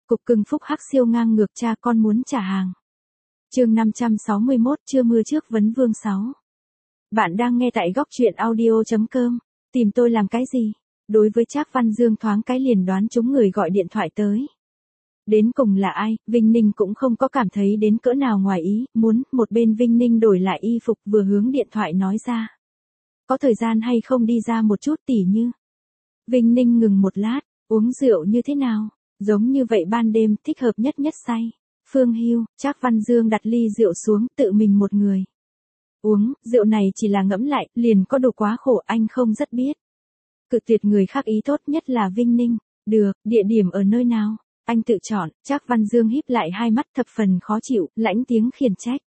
Cục cưng phúc hắc siêu ngang ngược cha con muốn trả hàng. Chương 561 trưa mưa trước vấn vương 6. Bạn đang nghe tại góc truyện audio.com. Tìm tôi làm cái gì? Đối với Trác Văn Dương thoáng cái liền đoán trúng người gọi điện thoại tới. Đến cùng là ai, Vinh Ninh cũng không có cảm thấy đến cỡ nào ngoài ý, muốn, một bên Vinh Ninh đổi lại y phục vừa hướng điện thoại nói ra. Có thời gian hay không đi ra một chút tỉ như. Vinh Ninh ngừng một lát, uống rượu như thế nào? Giống như vậy ban đêm thích hợp nhất say. Phương Hưu, Trác Văn Dương đặt ly rượu xuống tự mình một người. Uống, rượu này chỉ là ngẫm lại, liền có đồ quá khổ anh không rất biết. Cự tuyệt người khác ý tốt nhất là Vinh Ninh. Được, địa điểm ở nơi nào? Anh tự chọn, Trác Văn Dương híp lại hai mắt thập phần khó chịu, lãnh tiếng khiển trách.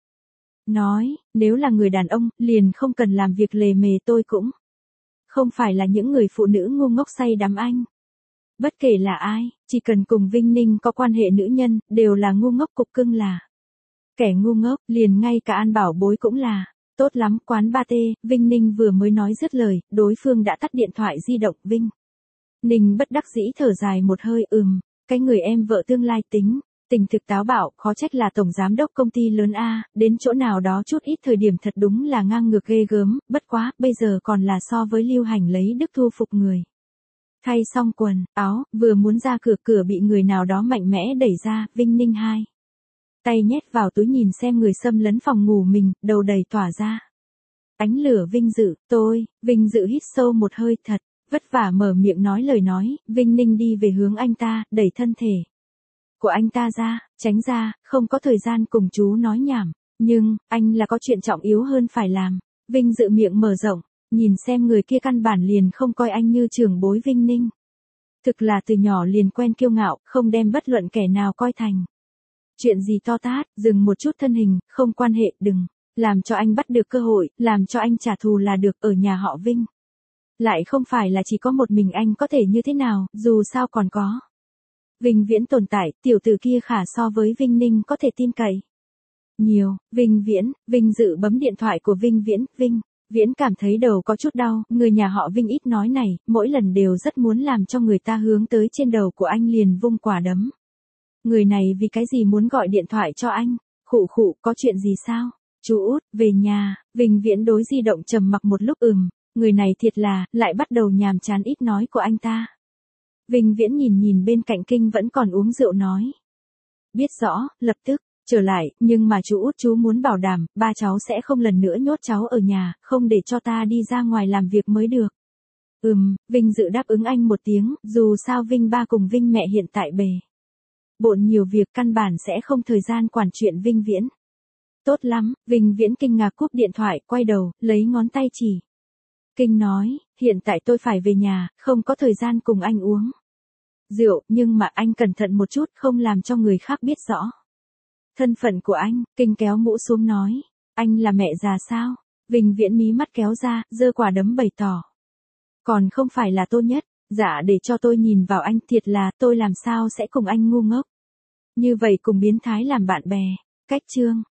Nói, nếu là người đàn ông, liền không cần làm việc lề mề tôi cũng. Không phải là những người phụ nữ ngu ngốc say đắm anh. Bất kể là ai, chỉ cần cùng Vinh Ninh có quan hệ nữ nhân, đều là ngu ngốc cục cưng là. Kẻ ngu ngốc, liền ngay cả An Bảo Bối cũng là. Tốt lắm, quán ba tê, Vinh Ninh vừa mới nói dứt lời, đối phương đã tắt điện thoại di động Vinh. Ninh bất đắc dĩ thở dài một hơi cái người em vợ tương lai tình thực táo bạo, khó trách là tổng giám đốc công ty lớn A, đến chỗ nào đó chút ít thời điểm thật đúng là ngang ngược ghê gớm, bất quá, bây giờ còn là so với Lưu Hành lấy đức thu phục người. Thay xong quần, áo, vừa muốn ra cửa bị người nào đó mạnh mẽ đẩy ra, Vinh Ninh hai. Tay nhét vào túi nhìn xem người xâm lấn phòng ngủ mình, đầu đầy tỏa ra. Ánh lửa Vinh Dự, Vinh Dự hít sâu một hơi thật, vất vả mở miệng nói lời nói, Vinh Ninh đi về hướng anh ta, đẩy thân thể của anh ta ra, tránh ra, không có thời gian cùng chú nói nhảm, nhưng, anh là có chuyện trọng yếu hơn phải làm. Vinh Dự miệng mở rộng, nhìn xem người kia căn bản liền không coi anh như trưởng bối Vinh Ninh. Thực là từ nhỏ liền quen kiêu ngạo, không đem bất luận kẻ nào coi thành. Chuyện gì to tát, dừng một chút thân hình, không quan hệ, đừng. Làm cho anh bắt được cơ hội, làm cho anh trả thù là được ở nhà họ Vinh. Lại không phải là chỉ có một mình anh có thể như thế nào, dù sao còn có. Vinh Viễn tồn tại, tiểu tử kia khả so với Vinh Ninh có thể tin cậy. Nhiều, Vinh Dự bấm điện thoại của Vinh Viễn cảm thấy đầu có chút đau, người nhà họ Vinh ít nói này, mỗi lần đều rất muốn làm cho người ta hướng tới trên đầu của anh liền vung quả đấm. Người này vì cái gì muốn gọi điện thoại cho anh? Khụ, có chuyện gì sao? Chú út, về nhà, Vinh Viễn đối di động trầm mặc một lúc người này thiệt là, lại bắt đầu nhàm chán ít nói của anh ta. Vinh Viễn nhìn bên cạnh Kinh vẫn còn uống rượu nói. Biết rõ, lập tức, trở lại, nhưng mà chú út chú muốn bảo đảm, ba cháu sẽ không lần nữa nhốt cháu ở nhà, không để cho ta đi ra ngoài làm việc mới được. Vinh Dự đáp ứng anh một tiếng, dù sao Vinh ba cùng Vinh mẹ hiện tại bề bộn nhiều việc căn bản sẽ không thời gian quản chuyện Vinh Viễn. Tốt lắm, Vinh Viễn kinh ngạc cúp điện thoại, quay đầu, lấy ngón tay chỉ. Kinh nói, hiện tại tôi phải về nhà, không có thời gian cùng anh uống rượu, nhưng mà anh cẩn thận một chút, không làm cho người khác biết rõ thân phận của anh. Kinh kéo mũ xuống nói, anh là mẹ già sao? Vinh Viễn mí mắt kéo ra, giơ quả đấm bày tỏ. Còn không phải là tôi nhất, dạ để cho tôi nhìn vào anh, thiệt là tôi làm sao sẽ cùng anh ngu ngốc như vậy cùng biến thái làm bạn bè. Cách chương